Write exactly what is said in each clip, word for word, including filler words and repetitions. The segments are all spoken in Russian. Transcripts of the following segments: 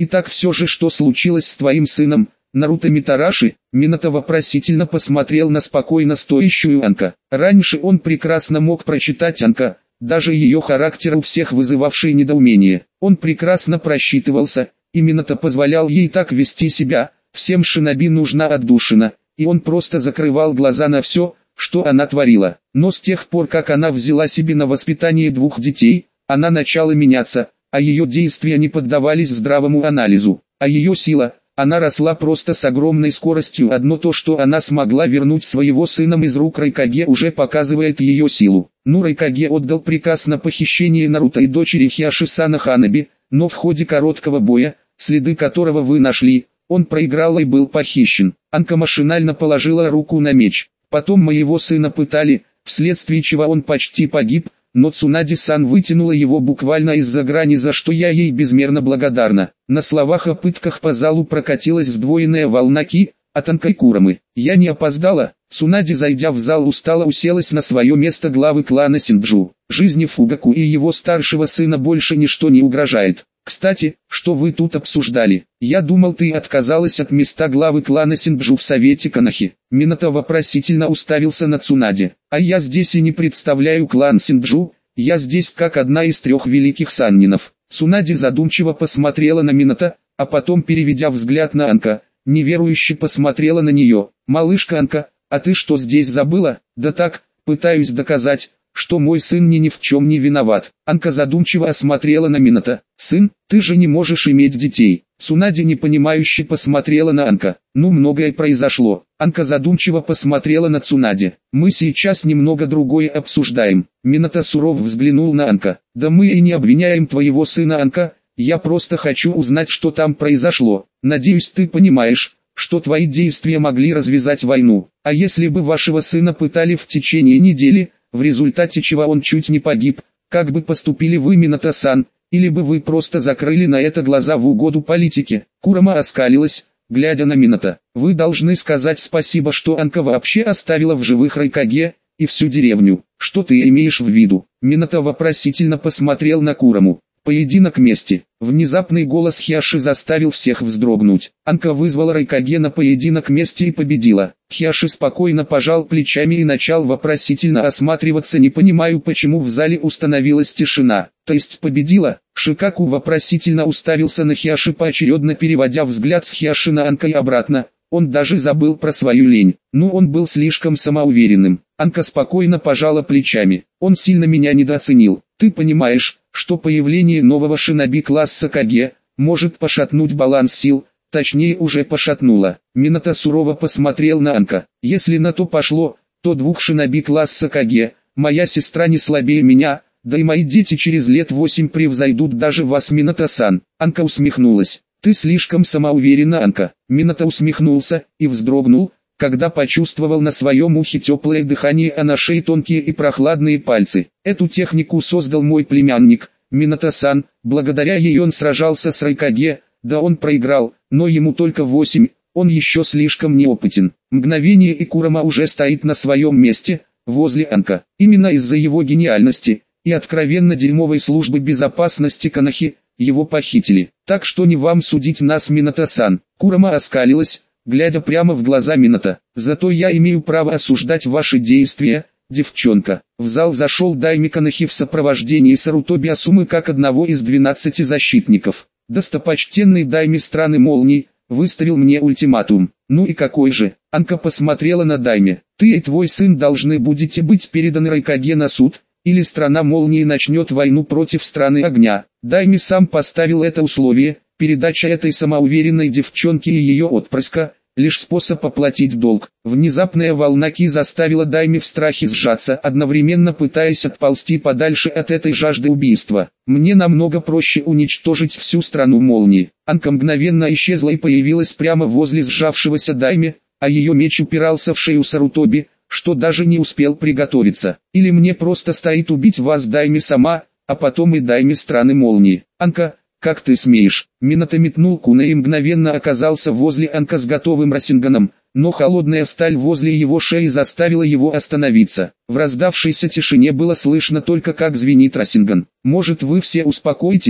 Итак, все же, что случилось с твоим сыном, Наруто Митараши? Минато вопросительно посмотрел на спокойно стоящую Анка. Раньше он прекрасно мог прочитать Анка, даже ее характер у всех вызывавший недоумение. Он прекрасно просчитывался, и Минато позволял ей так вести себя. Всем шиноби нужна отдушина, и он просто закрывал глаза на все, что она творила. Но с тех пор, как она взяла себе на воспитание двух детей, она начала меняться, а ее действия не поддавались здравому анализу. А ее сила, она росла просто с огромной скоростью. Одно то, что она смогла вернуть своего сына из рук Райкаге, уже показывает ее силу. Ну, Райкаге отдал приказ на похищение Наруто и дочери Хиаши-сана Ханаби, но в ходе короткого боя, следы которого вы нашли, он проиграл и был похищен. Анка машинально положила руку на меч. Потом моего сына пытали, вследствие чего он почти погиб, но Цунади-сан вытянула его буквально из-за грани, за что я ей безмерно благодарна. На словах о пытках по залу прокатилась сдвоенная волна ки от Анкай Курамы. Я не опоздала. Цунади, зайдя в зал, устало уселась на свое место главы клана Синджу. Жизни Фугаку и его старшего сына больше ничто не угрожает. Кстати, что вы тут обсуждали? Я думал, ты отказалась от места главы клана Синджу в совете Канахи. Минато вопросительно уставился на Цунади. А я здесь и не представляю клан Синджу, я здесь как одна из трех великих саннинов. Цунади задумчиво посмотрела на Минато, а потом, переведя взгляд на Анка, неверующе посмотрела на нее. Малышка Анка, а ты что здесь забыла? Да так, пытаюсь доказать, что мой сын ни, ни в чем не виноват. Анка задумчиво осмотрела на Минато. Сын, ты же не можешь иметь детей. Цунади непонимающе посмотрела на Анка. Ну, многое произошло. Анка задумчиво посмотрела на Цунади. Мы сейчас немного другое обсуждаем. Минато сурово взглянул на Анка. Да мы и не обвиняем твоего сына, Анка. Я просто хочу узнать, что там произошло. Надеюсь, ты понимаешь, что твои действия могли развязать войну. А если бы вашего сына пытали в течение недели, в результате чего он чуть не погиб, как бы поступили вы, Минато-сан, или бы вы просто закрыли на это глаза в угоду политике? Курама оскалилась, глядя на Минато. Вы должны сказать спасибо, что Анка вообще оставила в живых Райкаге и всю деревню. Что ты имеешь в виду? Минато вопросительно посмотрел на Кураму. Поединок мести. Внезапный голос Хиаши заставил всех вздрогнуть. Анка вызвала Райкаге на поединок мести и победила. Хиаши спокойно пожал плечами и начал вопросительно осматриваться. Не понимаю, почему в зале установилась тишина. То есть победила? Шикаку вопросительно уставился на Хиаши, поочередно переводя взгляд с Хиаши на Анка и обратно. Он даже забыл про свою лень. Ну, он был слишком самоуверенным. Анка спокойно пожала плечами. Он сильно меня недооценил. Ты понимаешь, что появление нового шиноби класса Каге может пошатнуть баланс сил, точнее уже пошатнуло. Минато сурово посмотрел на Анка. Если на то пошло, то двух шиноби класса Каге, моя сестра не слабее меня, да и мои дети через лет восемь превзойдут даже вас, Минато-сан. Анка усмехнулась. Ты слишком самоуверена, Анка. Минато усмехнулся и вздрогнул, когда почувствовал на своем ухе теплое дыхание, а на шее тонкие и прохладные пальцы. Эту технику создал мой племянник, Минато-сан. Благодаря ей он сражался с Райкаге, да он проиграл, но ему только восемь, он еще слишком неопытен. Мгновение, и Курама уже стоит на своем месте, возле Анка. Именно из-за его гениальности и откровенно дерьмовой службы безопасности Канахи его похитили. Так что не вам судить нас, Минато-сан. Курама оскалилась, глядя прямо в глаза Минато. Зато я имею право осуждать ваши действия, девчонка. В зал зашел Дайми Канахи в сопровождении Сарутоби Асумы как одного из двенадцати защитников. Достопочтенный Дайми страны молний выставил мне ультиматум. Ну и какой же? Анка посмотрела на Дайми. Ты и твой сын должны будете быть переданы Райкаге на суд, или страна молнии начнет войну против страны огня. Дайми сам поставил это условие. Передача этой самоуверенной девчонки и ее отпрыска – лишь способ оплатить долг. Внезапная волна ки заставила Дайми в страхе сжаться, одновременно пытаясь отползти подальше от этой жажды убийства. Мне намного проще уничтожить всю страну молнии. Анка мгновенно исчезла и появилась прямо возле сжавшегося Дайми, а ее меч упирался в шею Сарутоби, что даже не успел приготовиться. Или мне просто стоит убить вас, Дайми сама, а потом и Дайми страны молнии. Анка, как ты смеешь? Минато метнул куна и мгновенно оказался возле Анка с готовым рассинганом, но холодная сталь возле его шеи заставила его остановиться. В раздавшейся тишине было слышно только, как звенит рассинган. Может, вы все успокоитесь?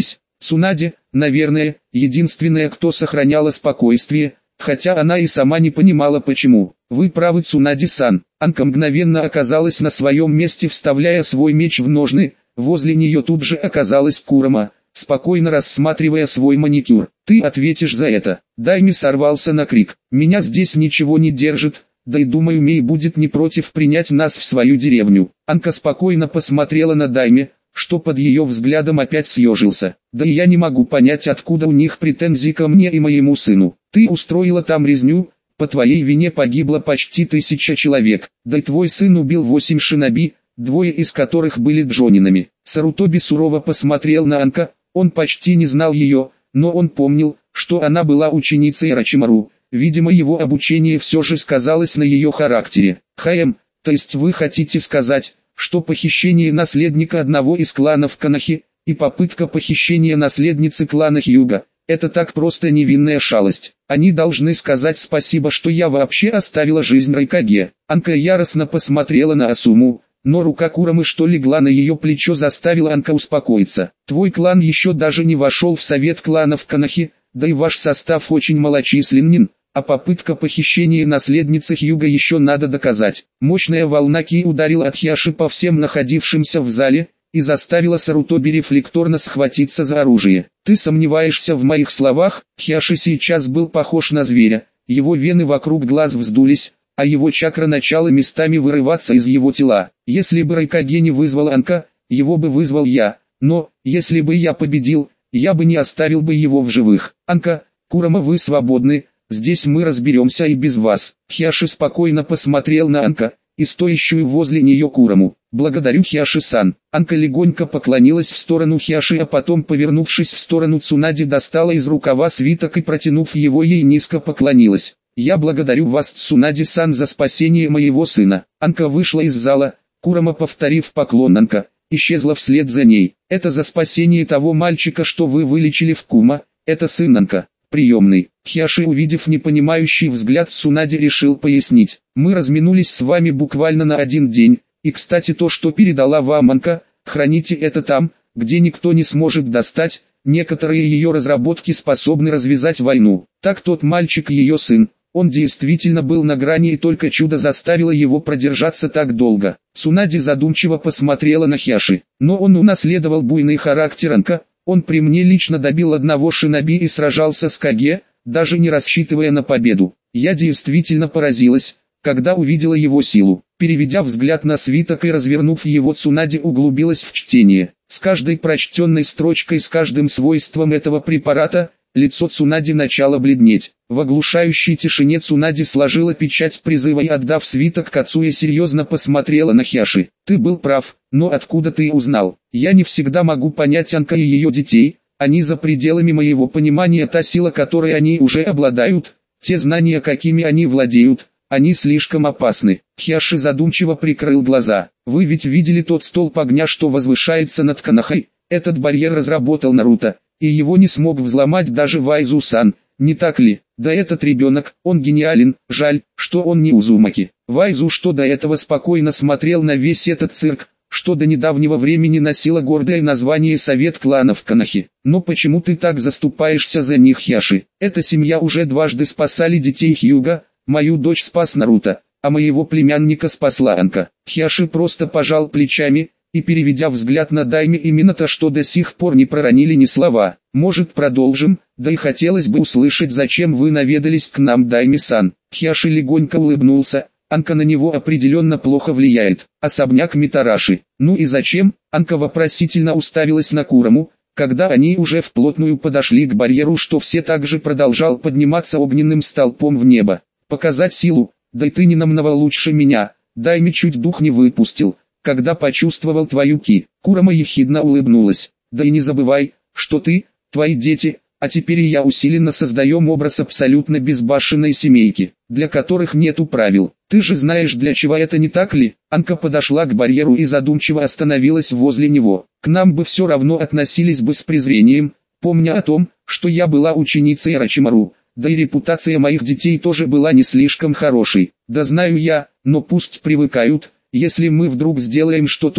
Цунаде, наверное, единственная, кто сохраняла спокойствие, хотя она и сама не понимала почему. Вы правы, Цунаде-сан. Анка мгновенно оказалась на своем месте, вставляя свой меч в ножны. Возле нее тут же оказалась Курама, спокойно рассматривая свой маникюр. Ты ответишь за это. Дайми сорвался на крик. Меня здесь ничего не держит, да и думаю, Мей будет не против принять нас в свою деревню. Анка спокойно посмотрела на Дайми, что под ее взглядом опять съежился. Да и я не могу понять, откуда у них претензии ко мне и моему сыну. Ты устроила там резню, по твоей вине погибло почти тысяча человек, да и твой сын убил восемь шиноби, двое из которых были джонинами. Сарутоби сурово посмотрел на Анка, он почти не знал ее, но он помнил, что она была ученицей Орочимару. Видимо, его обучение все же сказалось на ее характере. Хаэм, то есть вы хотите сказать, что похищение наследника одного из кланов Канахи и попытка похищения наследницы клана Хьюга – это так просто невинная шалость. Они должны сказать спасибо, что я вообще оставила жизнь Райкаге. Анка яростно посмотрела на Асуму, но рука Курамы, что легла на ее плечо, заставила Анка успокоиться. Твой клан еще даже не вошел в совет кланов Канахи, да и ваш состав очень малочисленен. А попытка похищения наследницы Хьюга еще надо доказать. Мощная волна ки ударила от Хиаши по всем находившимся в зале и заставила Сарутоби рефлекторно схватиться за оружие. Ты сомневаешься в моих словах? Хиаши сейчас был похож на зверя, его вены вокруг глаз вздулись, а его чакра начала местами вырываться из его тела. Если бы Райкаге не вызвал Анка, его бы вызвал я, но, если бы я победил, я бы не оставил бы его в живых. Анка, Курама, вы свободны. Здесь мы разберемся и без вас. Хиаши спокойно посмотрел на Анка и стоящую возле нее Кураму. Благодарю, Хиаши-сан. Анка легонько поклонилась в сторону Хиаши, а потом, повернувшись в сторону Цунади, достала из рукава свиток и, протянув его ей, низко поклонилась. Я благодарю вас, Цунади-сан, за спасение моего сына. Анка вышла из зала, Курама, повторив поклон Анка, исчезла вслед за ней. Это за спасение того мальчика, что вы вылечили в Кума, это сын Анка. Приемный. Хиаши, увидев непонимающий взгляд Цунади, решил пояснить. Мы разминулись с вами буквально на один день, и кстати то, что передала вам Анка, храните это там, где никто не сможет достать, некоторые ее разработки способны развязать войну. Так тот мальчик ее сын, он действительно был на грани, и только чудо заставило его продержаться так долго. Цунади задумчиво посмотрела на Хиаши, но он унаследовал буйный характер Анка. Он при мне лично добил одного шиноби и сражался с Каге, даже не рассчитывая на победу. Я действительно поразилась, когда увидела его силу. Переведя взгляд на свиток и развернув его, Цунади углубилась в чтение. С каждой прочтенной строчкой, с каждым свойством этого препарата, лицо Цунади начало бледнеть. В оглушающей тишине Цунади сложила печать призыва и, отдав свиток Кацуе, серьезно посмотрела на Хиаши. Ты был прав, но откуда ты узнал? Я не всегда могу понять Анка и ее детей, они за пределами моего понимания. Та сила, которой они уже обладают, те знания, какими они владеют, они слишком опасны. Хиаши задумчиво прикрыл глаза. Вы ведь видели тот столб огня, что возвышается над Канахой? Этот барьер разработал Наруто, и его не смог взломать даже Вайзу-сан, не так ли? Да этот ребенок, он гениален, жаль, что он не Узумаки. Вайзу, что до этого спокойно смотрел на весь этот цирк, что до недавнего времени носила гордое название Совет кланов Канахи. Но почему ты так заступаешься за них, Хиаши? Эта семья уже дважды спасали детей Хьюга, мою дочь спас Наруто, а моего племянника спасла Анка. Хиаши просто пожал плечами и, переведя взгляд на Дайми и Минато, что до сих пор не проронили ни слова. Может, продолжим? Да и хотелось бы услышать, зачем вы наведались к нам, Дайми-сан. Хиаши легонько улыбнулся. Анка на него определенно плохо влияет. Особняк Митараши. Ну и зачем? Анка вопросительно уставилась на Кураму, когда они уже вплотную подошли к барьеру, что все также продолжал подниматься огненным столпом в небо. Показать силу? Да и ты не намного лучше меня. Дайми чуть дух не выпустил, когда почувствовал твою ки. Курама ехидно улыбнулась. Да и не забывай, что ты, твои дети, а теперь и я усиленно создаем образ абсолютно безбашенной семейки, для которых нету правил. Ты же знаешь, для чего это, не так ли? Анка подошла к барьеру и задумчиво остановилась возле него. К нам бы все равно относились бы с презрением, помня о том, что я была ученицей Орочимару. Да и репутация моих детей тоже была не слишком хорошей. Да знаю я, но пусть привыкают. Если мы вдруг сделаем что-то,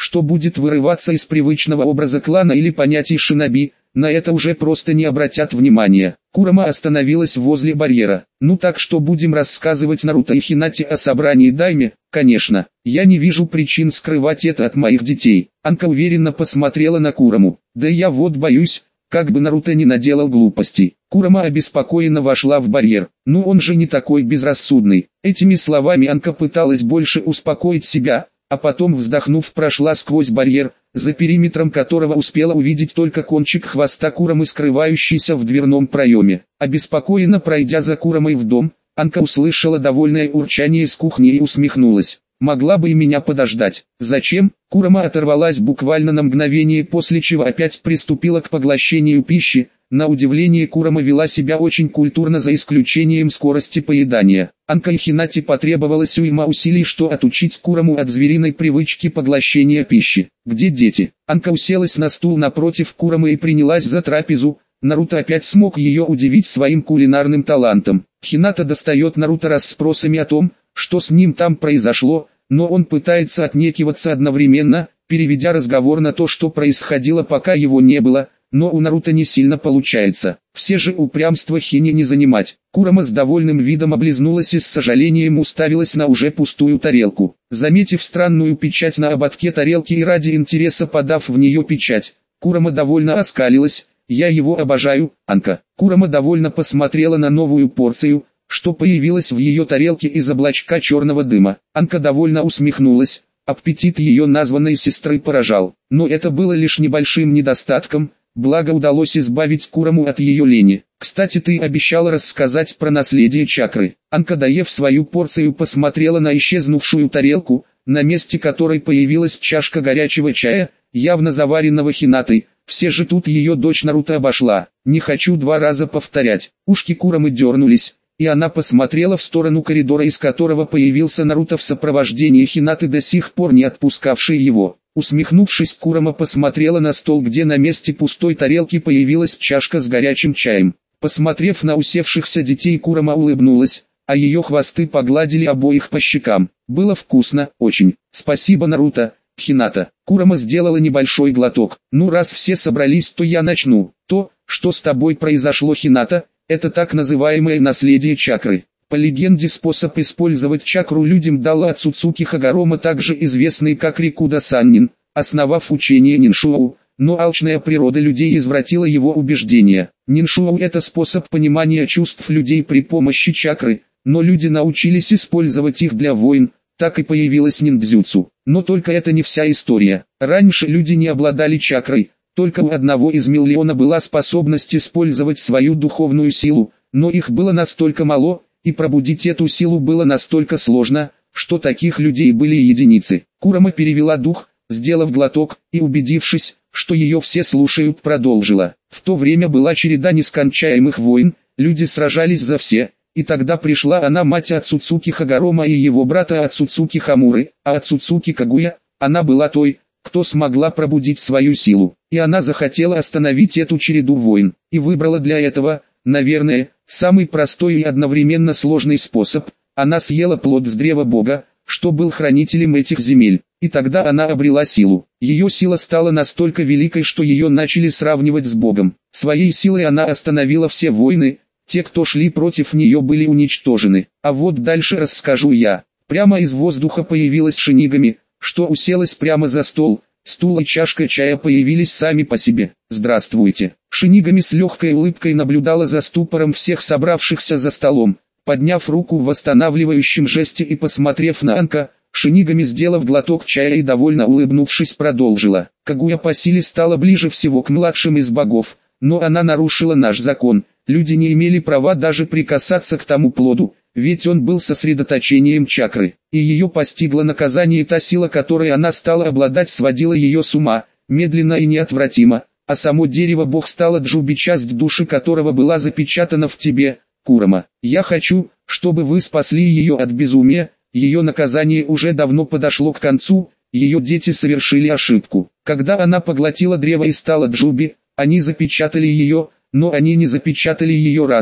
что будет вырываться из привычного образа клана или понятий шиноби, на это уже просто не обратят внимания. Курама остановилась возле барьера. Ну так что будем рассказывать Наруто и Хинате о собрании дайме? Конечно, я не вижу причин скрывать это от моих детей. Анка уверенно посмотрела на Кураму. Да я вот боюсь, как бы Наруто не наделал глупостей. Курама обеспокоенно вошла в барьер. Ну он же не такой безрассудный. Этими словами Анка пыталась больше успокоить себя, а потом, вздохнув, прошла сквозь барьер, за периметром которого успела увидеть только кончик хвоста Курамы, скрывающийся в дверном проеме. Обеспокоенно пройдя за Курамой в дом, Анка услышала довольное урчание из кухни и усмехнулась. Могла бы и меня подождать. Зачем? Курама оторвалась буквально на мгновение, после чего опять приступила к поглощению пищи. На удивление Курама вела себя очень культурно, за исключением скорости поедания. Анка и Хинате потребовалось уйма усилий, что отучить Кураму от звериной привычки поглощения пищи. Где дети? Анка уселась на стул напротив Курамы и принялась за трапезу. Наруто опять смог ее удивить своим кулинарным талантом. Хината достает Наруто расспросами о том, что с ним там произошло, но он пытается отнекиваться одновременно, переведя разговор на то, что происходило, пока его не было. Но у Наруто не сильно получается. Все же упрямство Хини не занимать. Курама с довольным видом облизнулась и с сожалением уставилась на уже пустую тарелку. Заметив странную печать на ободке тарелки и ради интереса подав в нее печать, Курама довольно оскалилась. «Я его обожаю, Анка». Курама довольно посмотрела на новую порцию, что появилась в ее тарелке из облачка черного дыма. Анка довольно усмехнулась. Аппетит ее названной сестры поражал. Но это было лишь небольшим недостатком. Благо удалось избавить Кураму от ее лени. Кстати, ты обещала рассказать про наследие чакры. Анка, доев свою порцию, посмотрела на исчезнувшую тарелку, на месте которой появилась чашка горячего чая, явно заваренного Хинатой. Все же тут ее дочь Наруто обошла. Не хочу два раза повторять. Ушки Курамы дернулись, и она посмотрела в сторону коридора, из которого появился Наруто в сопровождении Хинаты, до сих пор не отпускавшей его. Усмехнувшись, Курама посмотрела на стол, где на месте пустой тарелки появилась чашка с горячим чаем. Посмотрев на усевшихся детей, Курама улыбнулась, а ее хвосты погладили обоих по щекам. Было вкусно, очень. Спасибо, Наруто, Хината. Курама сделала небольшой глоток. Ну, раз все собрались, то я начну. То, что с тобой произошло, Хината, это так называемое наследие чакры. По легенде, способ использовать чакру людям дала Ацуцуки Хагарома, также известный как Рикуда Саннин, основав учение Ниншоу, но алчная природа людей извратила его убеждения. Ниншоу — это способ понимания чувств людей при помощи чакры, но люди научились использовать их для войн, так и появилась ниндзюцу. Но только это не вся история. Раньше люди не обладали чакрой, только у одного из миллиона была способность использовать свою духовную силу, но их было настолько мало, и пробудить эту силу было настолько сложно, что таких людей были единицы. Курама перевела дух, сделав глоток, и убедившись, что ее все слушают, продолжила. В то время была череда нескончаемых войн, люди сражались за все, и тогда пришла она, мать Ацуцуки Хагарома и его брата Ацуцуки Хамуры, а Ацуцуки Кагуя, она была той, кто смогла пробудить свою силу, и она захотела остановить эту череду войн, и выбрала для этого, наверное, самый простой и одновременно сложный способ. Она съела плод с древа Бога, что был хранителем этих земель, и тогда она обрела силу. Ее сила стала настолько великой, что ее начали сравнивать с Богом. Своей силой она остановила все войны, те, кто шли против нее, были уничтожены. А вот дальше расскажу я. Прямо из воздуха появилась Шинигами, что уселась прямо за стол. Стул и чашка чая появились сами по себе. «Здравствуйте». Шинигами с легкой улыбкой наблюдала за ступором всех собравшихся за столом. Подняв руку в восстанавливающем жесте и посмотрев на Анка, Шинигами, сделав глоток чая и довольно улыбнувшись, продолжила. Кагуя по силе стала ближе всего к младшим из богов, но она нарушила наш закон. Люди не имели права даже прикасаться к тому плоду, ведь он был сосредоточением чакры, и ее постигло наказание. Та сила, которой она стала обладать, сводила ее с ума, медленно и неотвратимо, а само дерево Бог стало Джуби, часть души которого была запечатана в тебе, Курама. Я хочу, чтобы вы спасли ее от безумия. Ее наказание уже давно подошло к концу, ее дети совершили ошибку. Когда она поглотила древо и стала Джуби, они запечатали ее, но они не запечатали ее разум.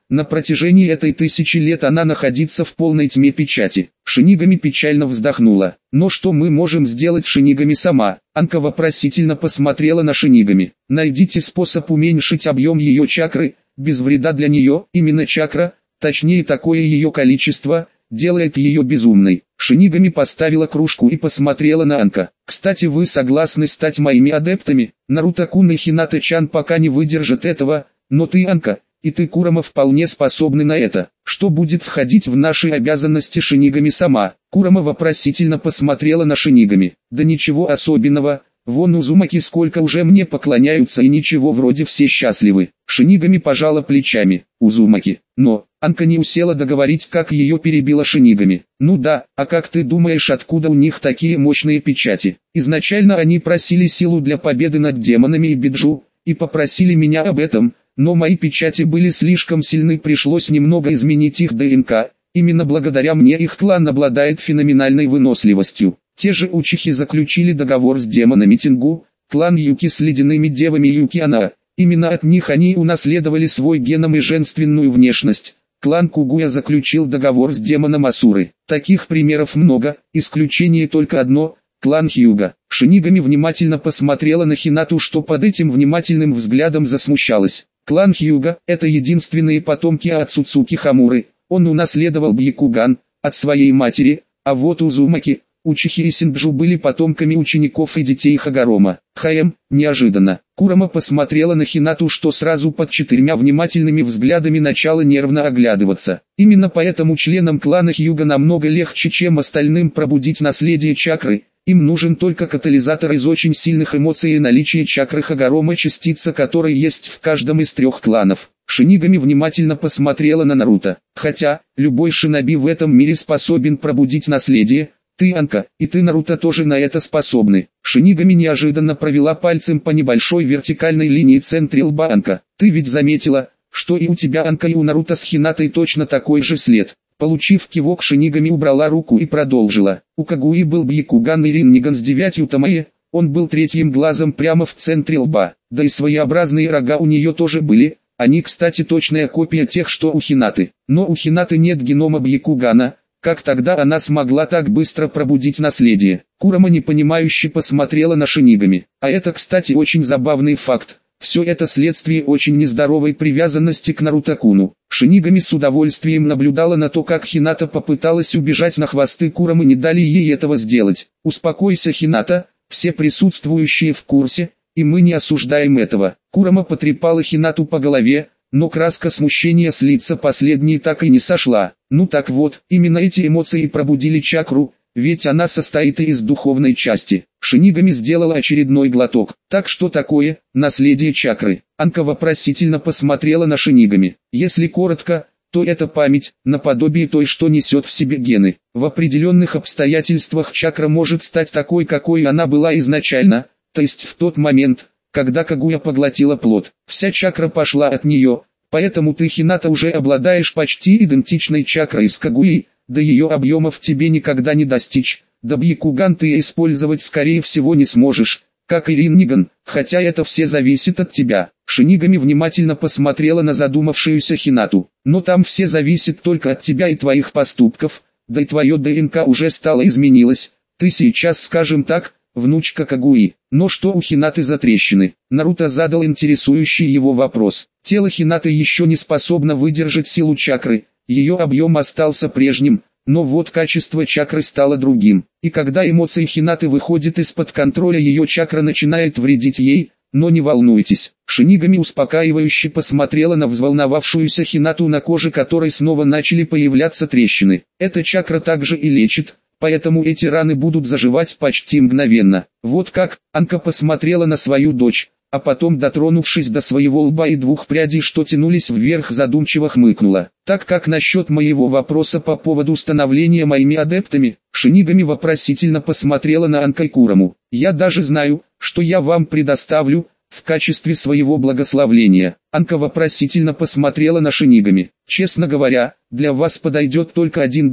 на протяжении этой тысячи лет она находится в полной тьме печати. Шинигами печально вздохнула. Но что мы можем сделать Шинигами сама? Анка вопросительно посмотрела на Шинигами. Найдите способ уменьшить объем ее чакры, без вреда для нее. Именно чакра, точнее такое ее количество, делает ее безумной. Шинигами поставила кружку и посмотрела на Анка. Кстати, вы согласны стать моими адептами? Наруто-кун и Хината-чан пока не выдержат этого, но ты, Анка, и ты, Курама, вполне способны на это. Что будет входить в наши обязанности Шинигами сама? Курама вопросительно посмотрела на Шинигами. Да ничего особенного, вон Узумаки сколько уже мне поклоняются и ничего, вроде все счастливы. Шинигами пожала плечами. Узумаки. Но Анка не усела договорить, как ее перебила Шинигами. Ну да, а как ты думаешь, откуда у них такие мощные печати? Изначально они просили силу для победы над демонами и Биджу, и попросили меня об этом. Но мои печати были слишком сильны, пришлось немного изменить их ДНК. Именно благодаря мне их клан обладает феноменальной выносливостью. Те же учихи заключили договор с демонами Тингу, клан Юки с ледяными девами Юкиана. Именно от них они унаследовали свой геном и женственную внешность. Клан Кугуя заключил договор с демоном Асуры. Таких примеров много, исключение только одно – клан Хьюга. Шинигами внимательно посмотрела на Хинату, что под этим внимательным взглядом засмущалась. Клан Хьюга – это единственные потомки Ацуцуки Хамуры, он унаследовал Бьякуган от своей матери, а вот Узумаки, учихи и Синджу были потомками учеников и детей Хагорома. Хаем, неожиданно. Курама посмотрела на Хинату, что сразу под четырьмя внимательными взглядами начала нервно оглядываться. Именно поэтому членам клана Хьюга намного легче, чем остальным, пробудить наследие чакры. Им нужен только катализатор из очень сильных эмоций и наличие чакры Хагорома, частица которой есть в каждом из трех кланов. Шинигами внимательно посмотрела на Наруто. Хотя, любой шиноби в этом мире способен пробудить наследие, ты, Анка, и ты, Наруто, тоже на это способны. Шинигами неожиданно провела пальцем по небольшой вертикальной линии в центре лба Анка. Ты ведь заметила, что и у тебя, Анка, и у Наруто с Хинатой точно такой же след. Получив кивок, Шинигами убрала руку и продолжила. У Кагуи был Бьякуган и Ринниган с девятью Тамаэ, он был третьим глазом прямо в центре лба. Да и своеобразные рога у нее тоже были, они, кстати, точная копия тех, что у Хинаты. Но у Хинаты нет генома Бьякугана. Как тогда она смогла так быстро пробудить наследие? Курама непонимающе посмотрела на Шинигами. А это, кстати, очень забавный факт. Все это следствие очень нездоровой привязанности к Наруто-куну. Шинигами с удовольствием наблюдала на то, как Хината попыталась убежать, на хвосты Курамы не дали ей этого сделать. «Успокойся, Хината, все присутствующие в курсе, и мы не осуждаем этого». Курама потрепала Хинату по голове, но краска смущения с лица последней так и не сошла. Ну так вот, именно эти эмоции пробудили чакру, ведь она состоит и из духовной части. Шинигами сделала очередной глоток. Так что такое наследие чакры? Анка вопросительно посмотрела на Шинигами. Если коротко, то это память, наподобие той, что несет в себе гены. В определенных обстоятельствах чакра может стать такой, какой она была изначально, то есть в тот момент, когда Кагуя поглотила плод. Вся чакра пошла от нее, поэтому ты, Хината, уже обладаешь почти идентичной чакрой с Кагуей, да ее объемов тебе никогда не достичь. Да Бьякуган ты использовать скорее всего не сможешь, как и Ринниган, хотя это все зависит от тебя. Шинигами внимательно посмотрела на задумавшуюся Хинату. Но там все зависит только от тебя и твоих поступков, да и твое ДНК уже стало изменилось. Ты сейчас, скажем так, внучка Кагуи. Но что у Хинаты за трещины? Наруто задал интересующий его вопрос. Тело Хинаты еще не способно выдержать силу чакры, ее объем остался прежним, но вот качество чакры стало другим. И когда эмоции Хинаты выходят из-под контроля, ее чакра начинает вредить ей. Но не волнуйтесь. Шинигами успокаивающе посмотрела на взволновавшуюся Хинату, на коже которой снова начали появляться трещины. Эта чакра также и лечит, поэтому эти раны будут заживать почти мгновенно. Вот как. Анка посмотрела на свою дочь, а потом, дотронувшись до своего лба и двух прядей, что тянулись вверх, задумчиво хмыкнула. Так как насчет моего вопроса по поводу становления моими адептами? Шинигами вопросительно посмотрела на Анка и Кураму. Я даже знаю, что я вам предоставлю в качестве своего благословления. Анка вопросительно посмотрела на Шинигами. Честно говоря, для вас подойдет только один дар,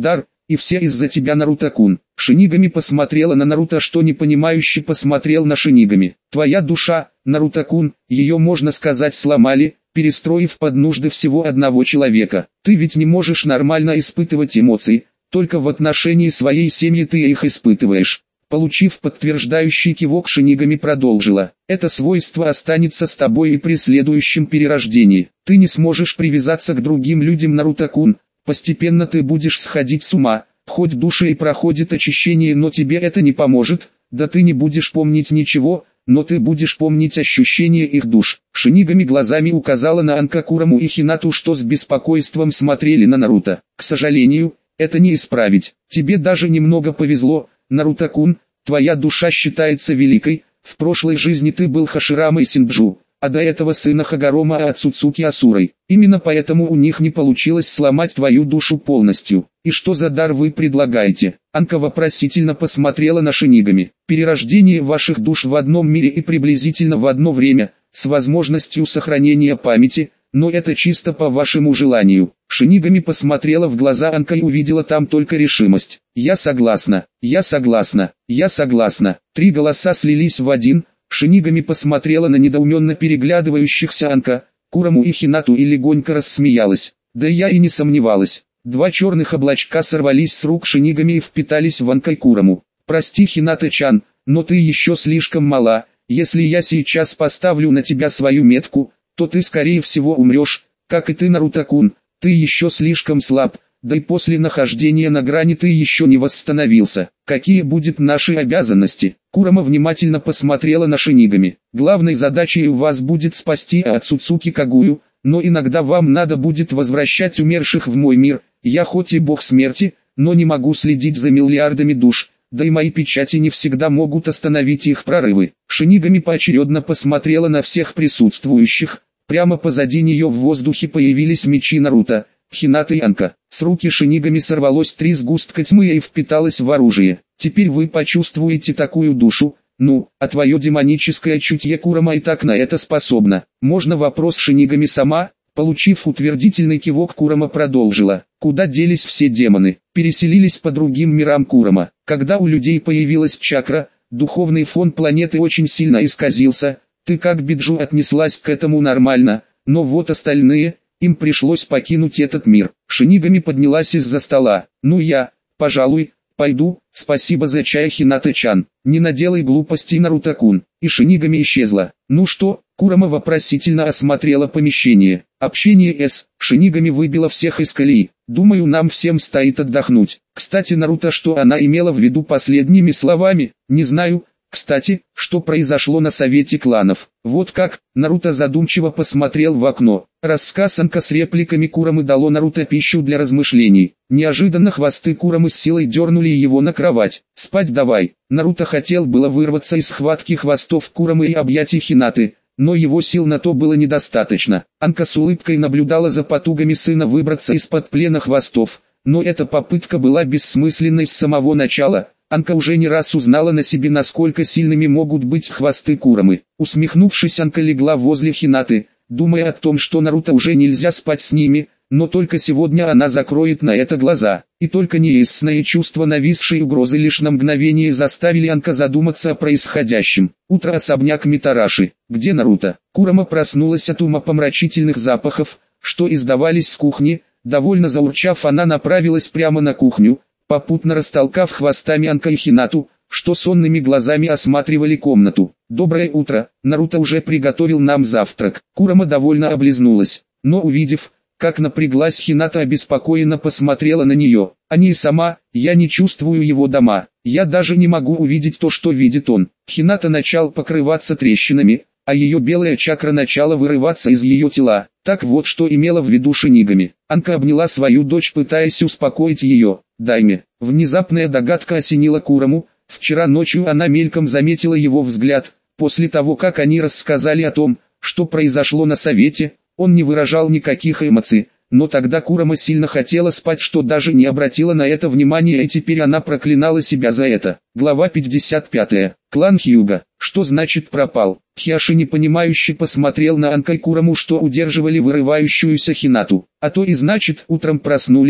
и все из-за тебя, Наруто-кун. Шинигами посмотрела на Наруто, что непонимающе посмотрел на Шинигами. Твоя душа, Наруто-кун, ее, можно сказать, сломали, перестроив под нужды всего одного человека. Ты ведь не можешь нормально испытывать эмоции, только в отношении своей семьи ты их испытываешь. Получив подтверждающий кивок, Шинигами продолжила. Это свойство останется с тобой и при следующем перерождении. Ты не сможешь привязаться к другим людям, Наруто-кун. Постепенно ты будешь сходить с ума, хоть душа и проходит очищение, но тебе это не поможет, да ты не будешь помнить ничего, но ты будешь помнить ощущение их душ. Шинигами глазами указала на Анка, Кураму и Хинату, что с беспокойством смотрели на Наруто. К сожалению, это не исправить. Тебе даже немного повезло, Наруто-кун, твоя душа считается великой, в прошлой жизни ты был Хаширамой Синджу, а до этого сына Хагорома Ацуцуки Асурой. Именно поэтому у них не получилось сломать твою душу полностью. И что за дар вы предлагаете? Анка вопросительно посмотрела на Шинигами. Перерождение ваших душ в одном мире и приблизительно в одно время, с возможностью сохранения памяти, но это чисто по вашему желанию. Шинигами посмотрела в глаза Анка и увидела там только решимость. Я согласна, я согласна, я согласна. Три голоса слились в один. Шинигами посмотрела на недоуменно переглядывающихся Анка, Кураму и Хинату и легонько рассмеялась. Да я и не сомневалась. Два черных облачка сорвались с рук Шинигами и впитались в Анка и Кураму. Прости, Хината-чан, но ты еще слишком мала. Если я сейчас поставлю на тебя свою метку, то ты скорее всего умрешь, как и ты, Наруто-кун. Ты еще слишком слаб, да и после нахождения на грани ты еще не восстановился. Какие будут наши обязанности? Курама внимательно посмотрела на Шинигами. Главной задачей у вас будет спасти Ацуцуки Кагую, но иногда вам надо будет возвращать умерших в мой мир. Я хоть и бог смерти, но не могу следить за миллиардами душ, да и мои печати не всегда могут остановить их прорывы. Шинигами поочередно посмотрела на всех присутствующих. Прямо позади нее в воздухе появились мечи Наруто, Хината и Анка. С руки Шинигами сорвалось три сгустка тьмы и впиталось в оружие. Теперь вы почувствуете такую душу, ну, а твое демоническое чутье, Курама, и так на это способна. Можно вопрос, Шинигами сама? Получив утвердительный кивок, Курама продолжила. Куда делись все демоны? Переселились по другим мирам, Курама. Когда у людей появилась чакра, духовный фон планеты очень сильно исказился. Ты как Биджу отнеслась к этому нормально, но вот остальные, им пришлось покинуть этот мир. Шинигами поднялась из-за стола. Ну я, пожалуй, пойду, спасибо за чай, Хината-чан. Не наделай глупостей, Наруто-кун. И Шинигами исчезла. Ну что? Курама вопросительно осмотрела помещение. Общение с Шинигами выбило всех из колеи. Думаю, нам всем стоит отдохнуть. Кстати, Наруто, что она имела в виду последними словами, не знаю. Кстати, что произошло на совете кланов? Вот как, Наруто задумчиво посмотрел в окно. Рассказ Анка с репликами Курамы дало Наруто пищу для размышлений. Неожиданно хвосты Курамы с силой дернули его на кровать. Спать давай. Наруто хотел было вырваться из схватки хвостов Курамы и объятий Хинаты, но его сил на то было недостаточно. Анка с улыбкой наблюдала за потугами сына выбраться из-под плена хвостов, но эта попытка была бессмысленной с самого начала. Анка уже не раз узнала на себе, насколько сильными могут быть хвосты Курамы. Усмехнувшись, Анка легла возле Хинаты, думая о том, что Наруто уже нельзя спать с ними, но только сегодня она закроет на это глаза. И только неясное чувство нависшей угрозы лишь на мгновение заставили Анка задуматься о происходящем. Утро, особняк Митараши. Где Наруто? Курама проснулась от умопомрачительных запахов, что издавались с кухни. Довольно заурчав, она направилась прямо на кухню, попутно растолкав хвостами Анка и Хинату, что сонными глазами осматривали комнату. «Доброе утро, Наруто уже приготовил нам завтрак». Курама довольно облизнулась, но увидев, как напряглась Хината, обеспокоенно посмотрела на нее. «А не сама, я не чувствую его дома, я даже не могу увидеть то, что видит он». Хината начал покрываться трещинами, а ее белая чакра начала вырываться из ее тела. Так вот, что имела в виду Шинигами. Анка обняла свою дочь, пытаясь успокоить ее. «Дайме». Внезапная догадка осенила Кураму. Вчера ночью она мельком заметила его взгляд. После того, как они рассказали о том, что произошло на совете, он не выражал никаких эмоций. Но тогда Курама сильно хотела спать, что даже не обратила на это внимания, и теперь она проклинала себя за это. Глава пятьдесят пять. Клан Хьюга. Что значит пропал? Хиаши непонимающе посмотрел на Анка и Кураму, что удерживали вырывающуюся Хинату. А то и значит, утром проснулись,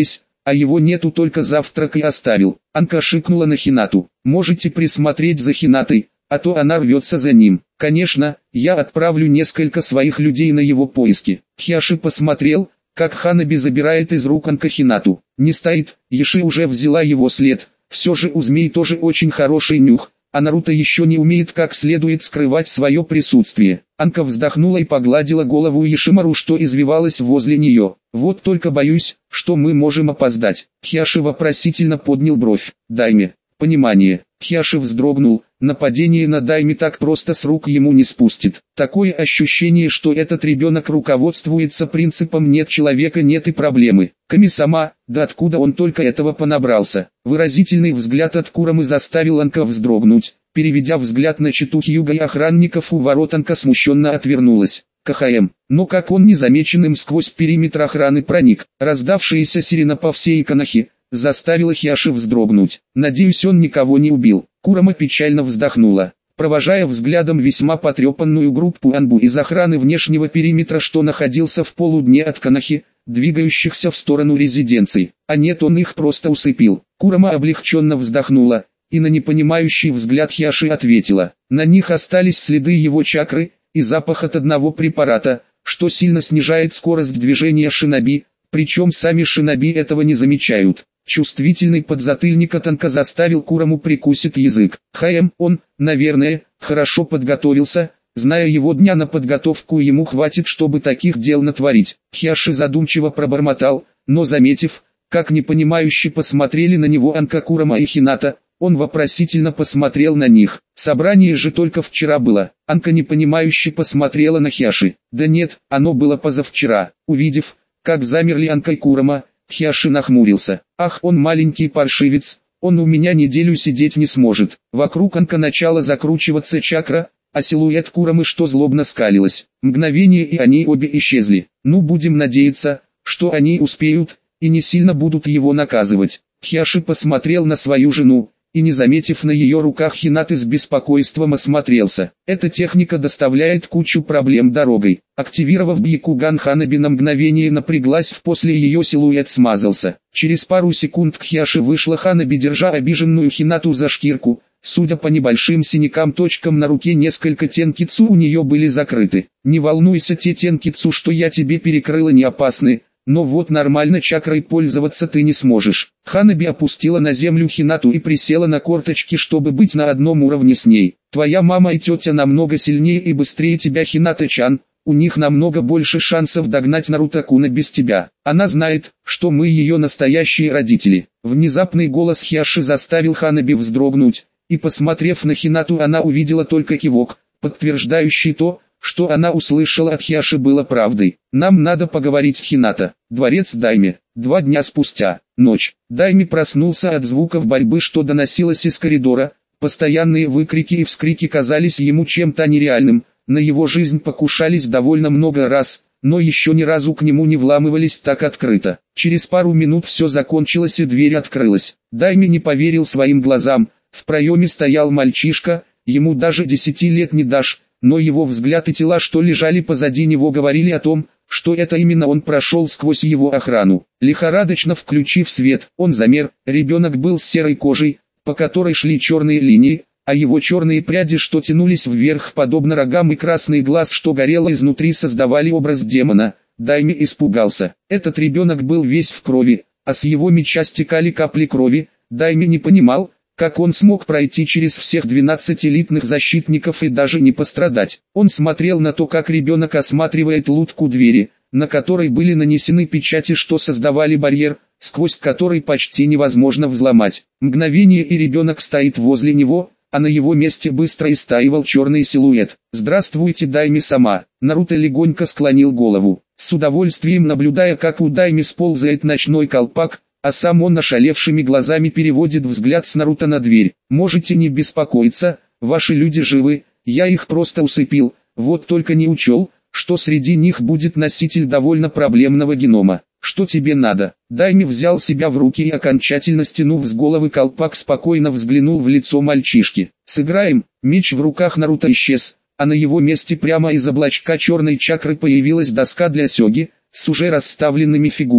а его нету, только завтрак и оставил. Анка шикнула на Хинату. Можете присмотреть за Хинатой, а то она рвется за ним. Конечно, я отправлю несколько своих людей на его поиски. Хьяши посмотрел, как Ханаби забирает из рук Анка Хинату. Не стоит, Еши уже взяла его след. Все же у змей тоже очень хороший нюх, а Наруто еще не умеет как следует скрывать свое присутствие. Анка вздохнула и погладила голову Ешимару, что извивалась возле нее. Вот только боюсь, что мы можем опоздать. Хьяши вопросительно поднял бровь. Дайме. Понимание. Хьяши вздрогнул, нападение на Дайме так просто с рук ему не спустит. Такое ощущение, что этот ребенок руководствуется принципом «нет человека, нет и проблемы». Ками-сама, да откуда он только этого понабрался? Выразительный взгляд от Курамы заставил Анка вздрогнуть. Переведя взгляд на читу Хьюга и охранников у ворот, Анка смущенно отвернулась. КХМ. Но как он незамеченным сквозь периметр охраны проник? Раздавшаяся сирена по всей Иканохе заставила Хьяши вздрогнуть. Надеюсь, он никого не убил. Курама печально вздохнула, провожая взглядом весьма потрепанную группу анбу из охраны внешнего периметра, что находился в полудне от Канахи, двигающихся в сторону резиденции. А нет, он их просто усыпил. Курама облегченно вздохнула, и на непонимающий взгляд Хьяши ответила. На них остались следы его чакры и запах от одного препарата, что сильно снижает скорость движения шиноби, причем сами шиноби этого не замечают. Чувствительный подзатыльник от Анка заставил Кураму прикусить язык. ХМ, он, наверное, хорошо подготовился, зная его дня на подготовку ему хватит, чтобы таких дел натворить. Хьяши задумчиво пробормотал, но заметив, как непонимающе посмотрели на него Анка, Курама и Хината, он вопросительно посмотрел на них. Собрание же только вчера было. Анка непонимающе посмотрела на Хьяши. Да нет, оно было позавчера. Увидев, как замерли Анка и Курама, Хьяши нахмурился. Ах, он маленький паршивец, он у меня неделю сидеть не сможет. Вокруг Анка начала закручиваться чакра, а силуэт Курамы что злобно скалилась. Мгновение и они обе исчезли. Ну, будем надеяться, что они успеют, и не сильно будут его наказывать. Хьяши посмотрел на свою жену, и не заметив на ее руках Хинаты, с беспокойством осмотрелся. Эта техника доставляет кучу проблем дорогой. Активировав Бьякуган, Ханаби на мгновение напряглась, в после ее силуэт смазался. Через пару секунд к Хьяши вышла Ханаби, держа обиженную Хинату за шкирку. Судя по небольшим синякам, точкам на руке, несколько тенкицу у нее были закрыты. Не волнуйся, те тенкицу, что я тебе перекрыла, не опасны. Но вот нормально чакрой пользоваться ты не сможешь. Ханаби опустила на землю Хинату и присела на корточки, чтобы быть на одном уровне с ней. Твоя мама и тетя намного сильнее и быстрее тебя, Хината-чан. У них намного больше шансов догнать Наруто-куна без тебя. Она знает, что мы ее настоящие родители. Внезапный голос Хьяши заставил Ханаби вздрогнуть, и посмотрев на Хинату, она увидела только кивок, подтверждающий то, что она услышала от Хьяши, было правдой. Нам надо поговорить, Хината. Дворец Дайме. Два дня спустя. Ночь. Дайме проснулся от звуков борьбы, что доносилось из коридора. Постоянные выкрики и вскрики казались ему чем-то нереальным. На его жизнь покушались довольно много раз, но еще ни разу к нему не вламывались так открыто. Через пару минут все закончилось и дверь открылась. Дайме не поверил своим глазам. В проеме стоял мальчишка, ему даже десяти лет не дашь. Но его взгляд и тела, что лежали позади него, говорили о том, что это именно он прошел сквозь его охрану. Лихорадочно включив свет, он замер. Ребенок был с серой кожей, по которой шли черные линии, а его черные пряди, что тянулись вверх подобно рогам, и красный глаз, что горел изнутри, создавали образ демона. Дайме испугался. Этот ребенок был весь в крови, а с его меча стекали капли крови. Дайме не понимал, как он смог пройти через всех двенадцать элитных защитников и даже не пострадать. Он смотрел на то, как ребенок осматривает лутку двери, на которой были нанесены печати, что создавали барьер, сквозь который почти невозможно взломать. Мгновение, и ребенок стоит возле него, а на его месте быстро истаивал черный силуэт. «Здравствуйте, Дайме-сама». Наруто легонько склонил голову, с удовольствием наблюдая, как у Дайме сползает ночной колпак, а сам он ошалевшими глазами переводит взгляд с Наруто на дверь. «Можете не беспокоиться, ваши люди живы, я их просто усыпил, вот только не учел, что среди них будет носитель довольно проблемного генома. Что тебе надо?» Дайме взял себя в руки и, окончательно стянув с головы колпак, спокойно взглянул в лицо мальчишки. «Сыграем». Меч в руках Наруто исчез, а на его месте прямо из облачка черной чакры появилась доска для сёги, с уже расставленными фигурами.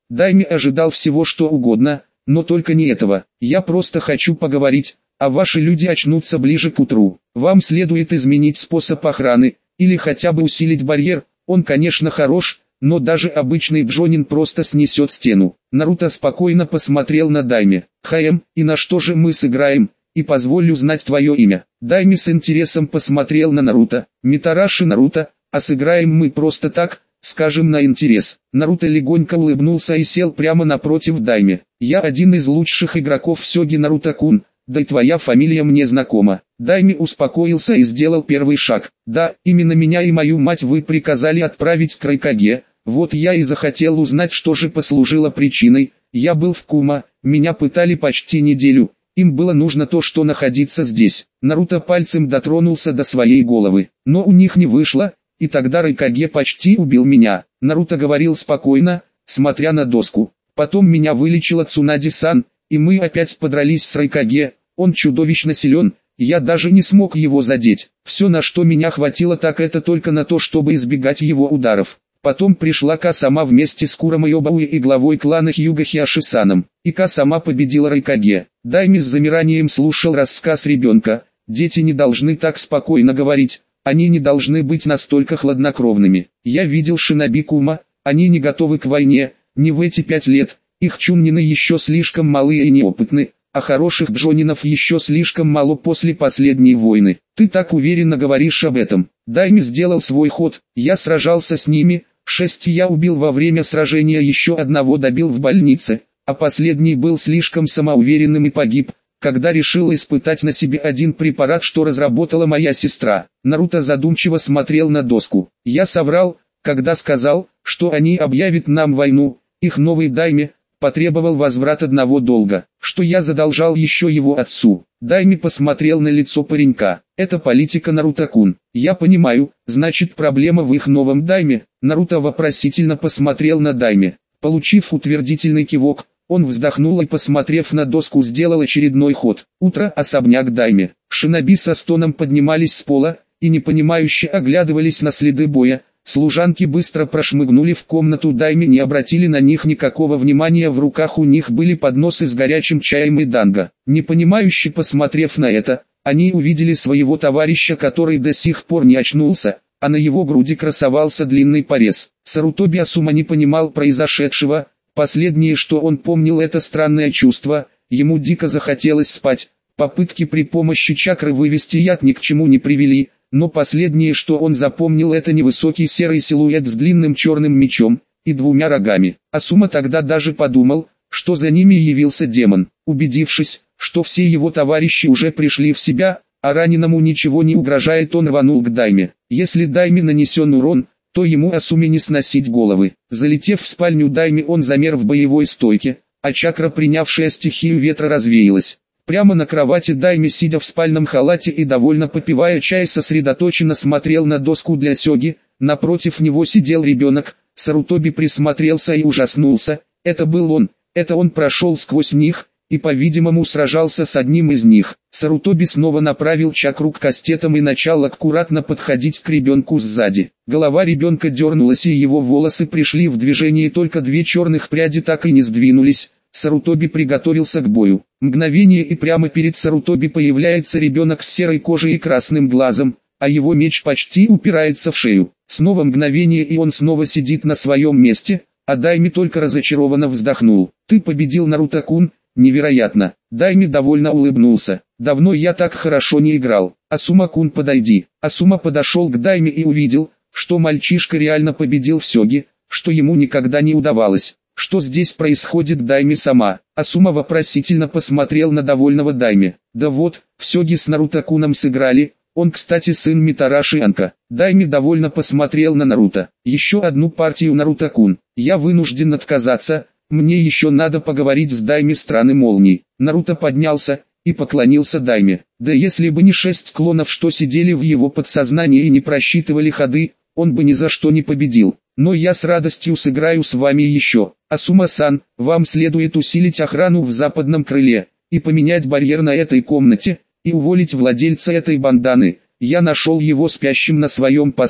Дайме ожидал всего что угодно, но только не этого. Я просто хочу поговорить, а ваши люди очнутся ближе к утру. Вам следует изменить способ охраны, или хотя бы усилить барьер. Он, конечно, хорош, но даже обычный Джонин просто снесет стену. Наруто спокойно посмотрел на Дайме. «Хаэм, и на что же мы сыграем? И позволь узнать твое имя». Дайме с интересом посмотрел на Наруто. «Митараши Наруто, а сыграем мы просто так, скажем, на интерес». Наруто легонько улыбнулся и сел прямо напротив Дайме. «Я один из лучших игроков в Сёге, Наруто-кун, да и твоя фамилия мне знакома». Дайме успокоился и сделал первый шаг. «Да, именно меня и мою мать вы приказали отправить к Райкаге. Вот я и захотел узнать, что же послужило причиной. Я был в Кума, меня пытали почти неделю. Им было нужно то, что находиться здесь». Наруто пальцем дотронулся до своей головы. «Но у них не вышло, и тогда Райкаге почти убил меня». Наруто говорил спокойно, смотря на доску. «Потом меня вылечила Цунади-сан, и мы опять подрались с Райкаге. Он чудовищно силен, я даже не смог его задеть. Все, на что меня хватило, так это только на то, чтобы избегать его ударов. Потом пришла Ка-сама вместе с Куромой Обауи и главой клана Хьюга Хиаши-саном, и Ка-сама победила Райкаге». Дайме с замиранием слушал рассказ ребенка. «Дети не должны так спокойно говорить, они не должны быть настолько хладнокровными. Я видел шиноби Кума, они не готовы к войне, не в эти пять лет, их чуннины еще слишком малые и неопытны, а хороших джонинов еще слишком мало после последней войны. Ты так уверенно говоришь об этом». Дайме сделал свой ход. «Я сражался с ними, шесть я убил во время сражения, еще одного добил в больнице, а последний был слишком самоуверенным и погиб, когда решил испытать на себе один препарат, что разработала моя сестра». Наруто задумчиво смотрел на доску. «Я соврал, когда сказал, что они объявят нам войну. Их новый Дайме потребовал возврат одного долга, что я задолжал еще его отцу». Дайме посмотрел на лицо паренька. «Это политика, Наруто-кун. Я понимаю, значит, проблема в их новом Дайме». Наруто вопросительно посмотрел на Дайме. Получив утвердительный кивок, он вздохнул и, посмотрев на доску, сделал очередной ход. Утро, особняк Дайме. Шиноби со стоном поднимались с пола и непонимающе оглядывались на следы боя. Служанки быстро прошмыгнули в комнату Дайме, не обратили на них никакого внимания, в руках у них были подносы с горячим чаем и данго. Непонимающе посмотрев на это, они увидели своего товарища, который до сих пор не очнулся, а на его груди красовался длинный порез. Сарутоби Асума не понимал произошедшего. Последнее, что он помнил, это странное чувство, ему дико захотелось спать. Попытки при помощи чакры вывести яд ни к чему не привели, но последнее, что он запомнил, это невысокий серый силуэт с длинным черным мечом и двумя рогами. Асума тогда даже подумал, что за ними явился демон. Убедившись, что все его товарищи уже пришли в себя, а раненому ничего не угрожает, он рванул к Дайме. Если Дайме нанесен урон, то ему Асуме не сносить головы. Залетев в спальню Дайме, он замер в боевой стойке, а чакра, принявшая стихию ветра, развеялась. Прямо на кровати Дайме, сидя в спальном халате и довольно попивая чай, сосредоточенно смотрел на доску для сёги. Напротив него сидел ребенок. Сарутоби присмотрелся и ужаснулся. Это был он, это он прошел сквозь них и, по-видимому, сражался с одним из них. Сарутоби снова направил чакру к кастетам и начал аккуратно подходить к ребенку сзади. Голова ребенка дернулась, и его волосы пришли в движение, только две черных пряди так и не сдвинулись. Сарутоби приготовился к бою. Мгновение, и прямо перед Сарутоби появляется ребенок с серой кожей и красным глазом, а его меч почти упирается в шею. Снова мгновение, и он снова сидит на своем месте, а Дайме только разочарованно вздохнул. «Ты победил, Наруто-кун, невероятно». Дайме довольно улыбнулся. «Давно я так хорошо не играл. Асума-кун, подойди». Асума подошел к Дайме и увидел, что мальчишка реально победил в сёге, что ему никогда не удавалось. «Что здесь происходит, Дайме-сама?» Асума вопросительно посмотрел на довольного Дайме. «Да вот, в сёге с Наруто-куном сыграли, он, кстати, сын Митараши Анка». Дайме довольно посмотрел на Наруто. «Еще одну партию, Наруто-кун. Я вынужден отказаться, мне еще надо поговорить с Дайме страны молний». Наруто поднялся и поклонился Дайме. Да если бы не шесть клонов, что сидели в его подсознании и не просчитывали ходы, он бы ни за что не победил. Но я с радостью сыграю с вами еще. Асума-сан, вам следует усилить охрану в западном крыле, и поменять барьер на этой комнате, и уволить владельца этой банданы. Я нашел его спящим на своем посту.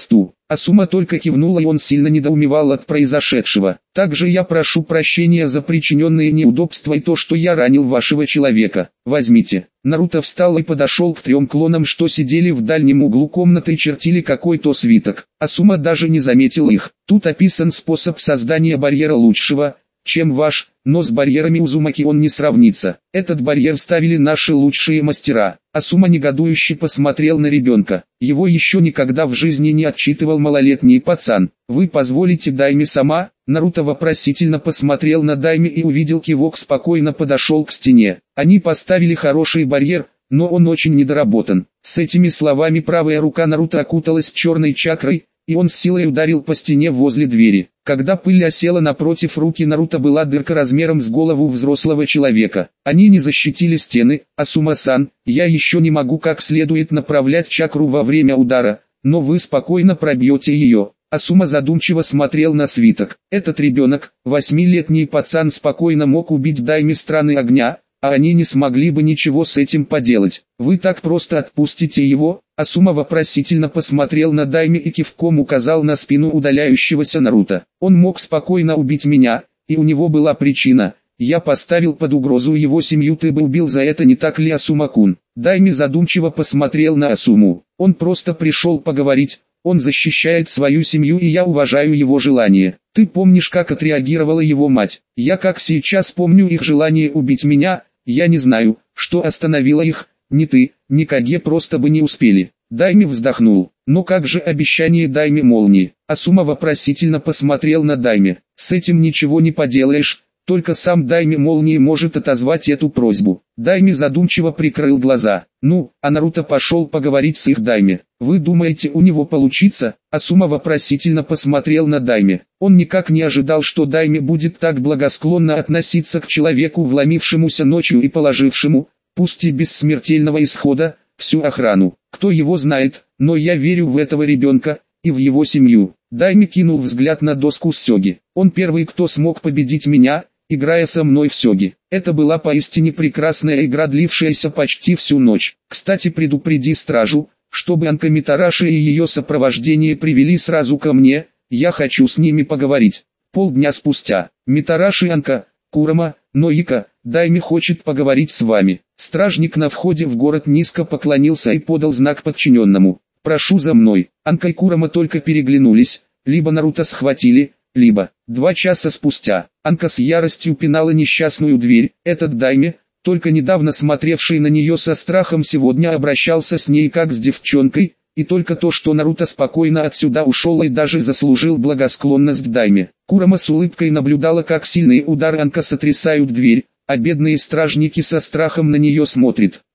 Асума только кивнула, и он сильно недоумевал от произошедшего. Также я прошу прощения за причиненные неудобства и то, что я ранил вашего человека. Возьмите. Наруто встал и подошел к трем клонам, что сидели в дальнем углу комнаты и чертили какой-то свиток. Асума даже не заметил их. Тут описан способ создания барьера лучшего, чем ваш, но с барьерами Узумаки он не сравнится. Этот барьер ставили наши лучшие мастера. Асума негодующе посмотрел на ребенка. Его еще никогда в жизни не отчитывал малолетний пацан. Вы позволите Дайме сама? Наруто вопросительно посмотрел на Дайме и увидел кивок, спокойно подошел к стене. Они поставили хороший барьер, но он очень недоработан. С этими словами правая рука Наруто окуталась черной чакрой, и он с силой ударил по стене возле двери. Когда пыль осела напротив руки Наруто, была дырка размером с голову взрослого человека. Они не защитили стены. Асума-сан, я еще не могу как следует направлять чакру во время удара, но вы спокойно пробьете ее. Асума задумчиво смотрел на свиток. Этот ребенок, восьмилетний пацан, спокойно мог убить Дайме страны огня, а они не смогли бы ничего с этим поделать. Вы так просто отпустите его? Асума вопросительно посмотрел на Дайме и кивком указал на спину удаляющегося Наруто. Он мог спокойно убить меня, и у него была причина. Я поставил под угрозу его семью, ты бы убил за это, не так ли, Асума-кун? Дайме задумчиво посмотрел на Асуму. Он просто пришел поговорить. Он защищает свою семью, и я уважаю его желание. Ты помнишь, как отреагировала его мать? Я как сейчас помню их желание убить меня. Я не знаю, что остановило их. Ни ты, ни Каге просто бы не успели. Дайме вздохнул. Но как же обещание Дайме молнии? Асума вопросительно посмотрел на Дайме. С этим ничего не поделаешь. Только сам Дайме молнии может отозвать эту просьбу. Дайме задумчиво прикрыл глаза. Ну, а Наруто пошел поговорить с их Дайме. Вы думаете, у него получится? Асума вопросительно посмотрел на Дайме. Он никак не ожидал, что Дайме будет так благосклонно относиться к человеку, вломившемуся ночью и положившему, пусть и без смертельного исхода, всю охрану. Кто его знает, но я верю в этого ребенка и в его семью. Дайме кинул взгляд на доску сёги. Он первый, кто смог победить меня, играя со мной в сёги. Это была поистине прекрасная игра, длившаяся почти всю ночь. Кстати, предупреди стражу, чтобы Анка Митараши и ее сопровождение привели сразу ко мне, я хочу с ними поговорить. Полдня спустя. Митараши, Анка, Курама, Ноика, Дайме хочет поговорить с вами. Стражник на входе в город низко поклонился и подал знак подчиненному. Прошу за мной. Анка и Курама только переглянулись, либо Наруто схватили, либо. Два часа спустя, Анка с яростью пинала несчастную дверь. Этот Дайме, только недавно смотревший на нее со страхом, сегодня обращался с ней как с девчонкой, и только то, что Наруто спокойно отсюда ушел и даже заслужил благосклонность Дайме. Курама с улыбкой наблюдала, как сильные удары Анка сотрясают дверь, а бедные стражники со страхом на нее смотрят.